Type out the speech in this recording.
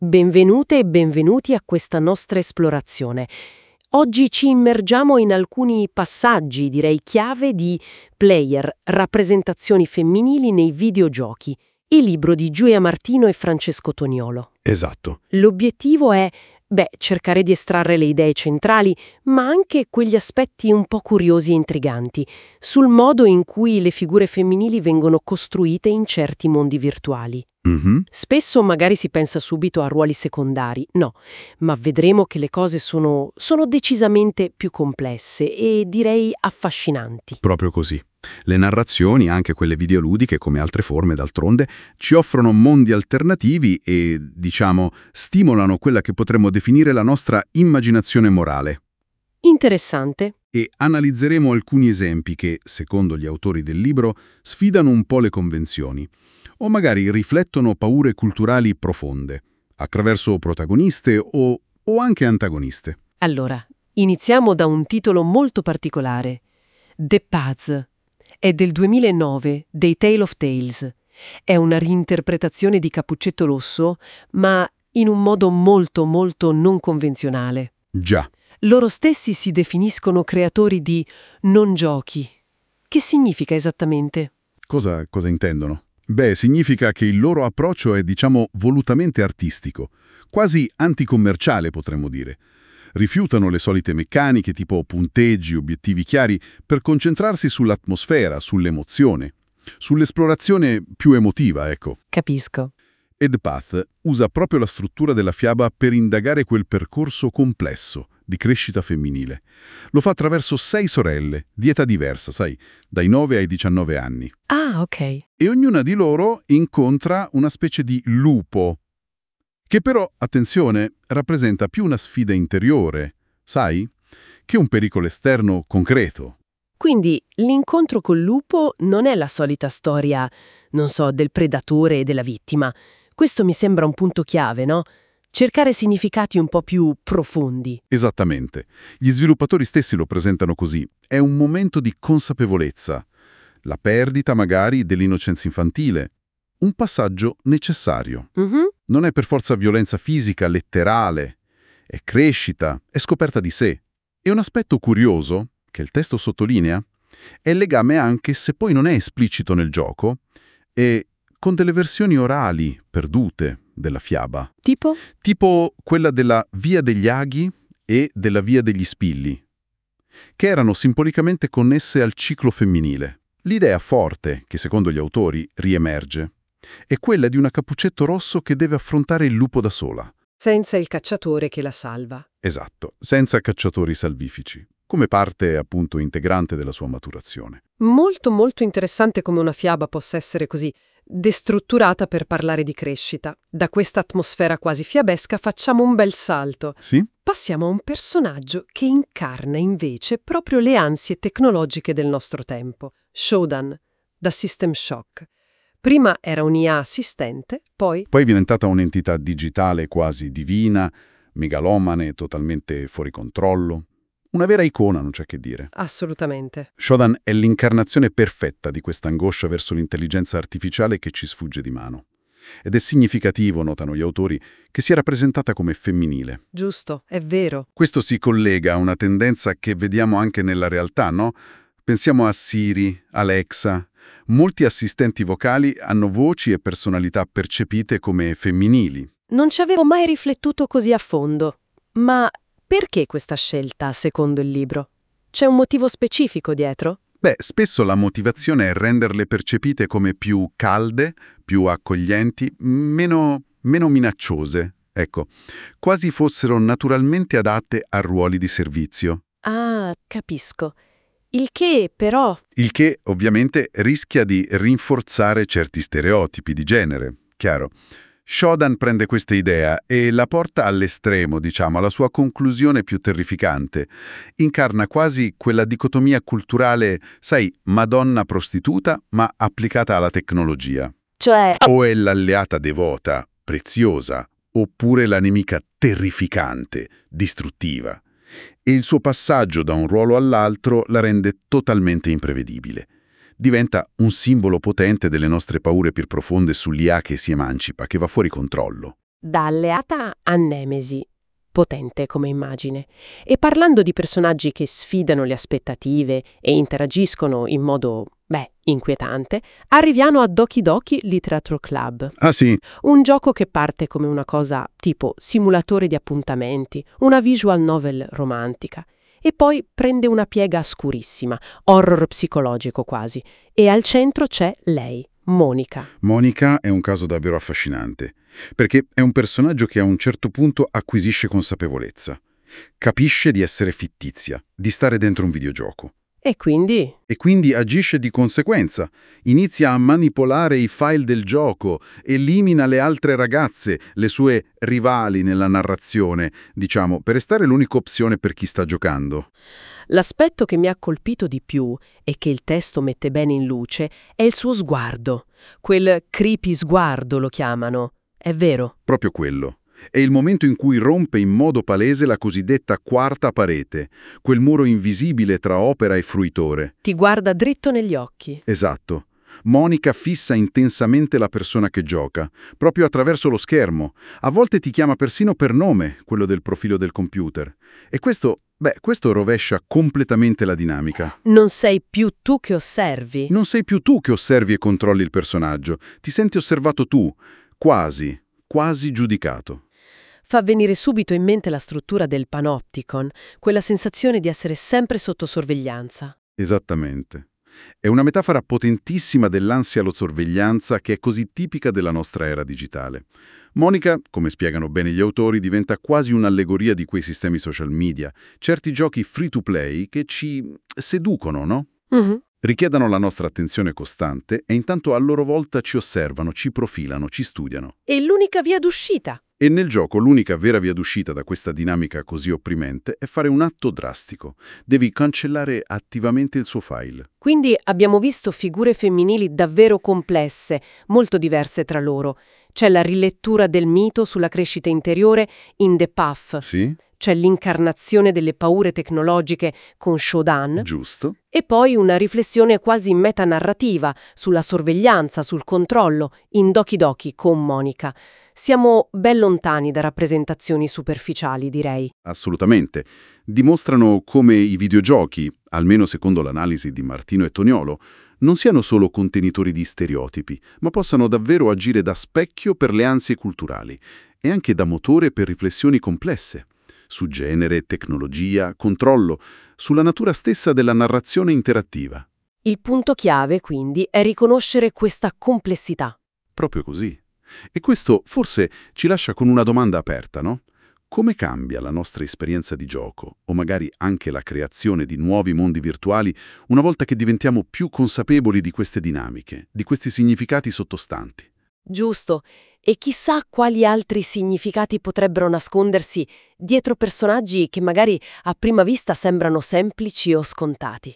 Benvenute e benvenuti a questa nostra esplorazione. Oggi ci immergiamo in alcuni passaggi, direi chiave, di Player, rappresentazioni femminili nei videogiochi, il libro di Giulia Martino e Francesco Toniolo. Esatto. L'obiettivo è, cercare di estrarre le idee centrali, ma anche quegli aspetti un po' curiosi e intriganti, sul modo in cui le figure femminili vengono costruite in certi mondi virtuali. Spesso magari si pensa subito a ruoli secondari, no, ma vedremo che le cose sono decisamente più complesse e direi affascinanti. Proprio così. Le narrazioni, anche quelle videoludiche come altre forme d'altronde, ci offrono mondi alternativi e, stimolano quella che potremmo definire la nostra immaginazione morale. Interessante. E analizzeremo alcuni esempi che, secondo gli autori del libro, sfidano un po' le convenzioni, o magari riflettono paure culturali profonde, attraverso protagoniste o anche antagoniste. Allora, iniziamo da un titolo molto particolare. The Path. È del 2009, dei Tale of Tales. È una reinterpretazione di Cappuccetto Rosso, ma in un modo molto non convenzionale. Già. Loro stessi si definiscono creatori di non giochi. Che significa esattamente? Cosa intendono? Significa che il loro approccio è, volutamente artistico, quasi anticommerciale potremmo dire. Rifiutano le solite meccaniche tipo punteggi, obiettivi chiari, per concentrarsi sull'atmosfera, sull'emozione, sull'esplorazione più emotiva, ecco. Capisco. E The Path usa proprio la struttura della fiaba per indagare quel percorso complesso di crescita femminile. Lo fa attraverso 6 sorelle, di età diversa, dai 9 ai 19 anni. Ah, ok. E ognuna di loro incontra una specie di lupo, che però, attenzione, rappresenta più una sfida interiore, che un pericolo esterno concreto. Quindi l'incontro col lupo non è la solita storia, del predatore e della vittima. Questo mi sembra un punto chiave, no? Cercare significati un po' più profondi. Esattamente. Gli sviluppatori stessi lo presentano così. È un momento di consapevolezza. La perdita, magari, dell'innocenza infantile. Un passaggio necessario. Non è per forza violenza fisica, letterale. È crescita, è scoperta di sé. E un aspetto curioso, che il testo sottolinea, è il legame anche, se poi non è esplicito nel gioco, e con delle versioni orali, perdute, della fiaba. Tipo? Tipo quella della Via degli Aghi e della Via degli Spilli, che erano simbolicamente connesse al ciclo femminile. L'idea forte, che secondo gli autori riemerge, è quella di una Cappuccetto Rosso che deve affrontare il lupo da sola. Senza il cacciatore che la salva. Esatto, senza cacciatori salvifici, come parte appunto integrante della sua maturazione. Molto interessante come una fiaba possa essere così destrutturata per parlare di crescita. Da questa atmosfera quasi fiabesca facciamo un bel salto. Sì? Passiamo a un personaggio che incarna invece proprio le ansie tecnologiche del nostro tempo. Shodan, da System Shock. Prima era un'IA assistente, poi è diventata un'entità digitale quasi divina, megalomane, totalmente fuori controllo. Una vera icona, non c'è che dire. Assolutamente. Shodan è l'incarnazione perfetta di questa angoscia verso l'intelligenza artificiale che ci sfugge di mano. Ed è significativo, notano gli autori, che sia rappresentata come femminile. Giusto, è vero. Questo si collega a una tendenza che vediamo anche nella realtà, no? Pensiamo a Siri, Alexa. Molti assistenti vocali hanno voci e personalità percepite come femminili. Non ci avevo mai riflettuto così a fondo. Ma perché questa scelta, secondo il libro? C'è un motivo specifico dietro? Spesso la motivazione è renderle percepite come più calde, più accoglienti, meno minacciose, ecco, quasi fossero naturalmente adatte a ruoli di servizio. Ah, capisco. Il che, però... Il che, ovviamente, rischia di rinforzare certi stereotipi di genere, chiaro. Shodan prende questa idea e la porta all'estremo, alla sua conclusione più terrificante. Incarna quasi quella dicotomia culturale, Madonna prostituta, ma applicata alla tecnologia. Cioè... O è l'alleata devota, preziosa, oppure la nemica terrificante, distruttiva. E il suo passaggio da un ruolo all'altro la rende totalmente imprevedibile. Diventa un simbolo potente delle nostre paure più profonde sull'IA che si emancipa, che va fuori controllo. da alleata a nemesi. Potente come immagine. E parlando di personaggi che sfidano le aspettative e interagiscono in modo, inquietante, arriviamo a Doki Doki Literature Club. Ah sì, Un gioco che parte come una cosa tipo simulatore di appuntamenti, una visual novel romantica, e poi prende una piega scurissima, horror psicologico quasi, e al centro c'è lei, Monica. Monica è un caso davvero affascinante, perché è un personaggio che a un certo punto acquisisce consapevolezza. Capisce di essere fittizia, di stare dentro un videogioco. E quindi? E quindi agisce di conseguenza. Inizia a manipolare i file del gioco, elimina le altre ragazze, le sue rivali nella narrazione, diciamo, per restare l'unica opzione per chi sta giocando. L'aspetto che mi ha colpito di più e che il testo mette bene in luce è il suo sguardo. Quel creepy sguardo lo chiamano. È vero. Proprio quello. È il momento in cui rompe in modo palese la cosiddetta quarta parete, quel muro invisibile tra opera e fruitore. Ti guarda dritto negli occhi. Esatto. Monica fissa intensamente la persona che gioca, proprio attraverso lo schermo. A volte ti chiama persino per nome, quello del profilo del computer. E questo rovescia completamente la dinamica. Non sei più tu che osservi. Non sei più tu che osservi e controlli il personaggio. Ti senti osservato tu, quasi giudicato. Fa venire subito in mente la struttura del panopticon, quella sensazione di essere sempre sotto sorveglianza. Esattamente. È una metafora potentissima dell'ansia alla sorveglianza che è così tipica della nostra era digitale. Monica, come spiegano bene gli autori, diventa quasi un'allegoria di quei sistemi social media, certi giochi free-to-play che ci seducono, no? Richiedono la nostra attenzione costante e intanto a loro volta ci osservano, ci profilano, ci studiano. E l'unica via d'uscita. E nel gioco l'unica vera via d'uscita da questa dinamica così opprimente è fare un atto drastico. Devi cancellare attivamente il suo file. Quindi abbiamo visto figure femminili davvero complesse, molto diverse tra loro. C'è la rilettura del mito sulla crescita interiore in The Path. Sì? C'è l'incarnazione delle paure tecnologiche con Shodan. Giusto? E poi una riflessione quasi metanarrativa sulla sorveglianza, sul controllo, in Doki Doki con Monica. Siamo ben lontani da rappresentazioni superficiali, direi. Assolutamente. Dimostrano come i videogiochi, almeno secondo l'analisi di Martino e Toniolo, non siano solo contenitori di stereotipi, ma possano davvero agire da specchio per le ansie culturali e anche da motore per riflessioni complesse su genere, tecnologia, controllo, sulla natura stessa della narrazione interattiva. Il punto chiave, quindi, è riconoscere questa complessità. Proprio così. E questo forse ci lascia con una domanda aperta, no? Come cambia la nostra esperienza di gioco, o magari anche la creazione di nuovi mondi virtuali, una volta che diventiamo più consapevoli di queste dinamiche, di questi significati sottostanti? Giusto. E chissà quali altri significati potrebbero nascondersi dietro personaggi che magari a prima vista sembrano semplici o scontati.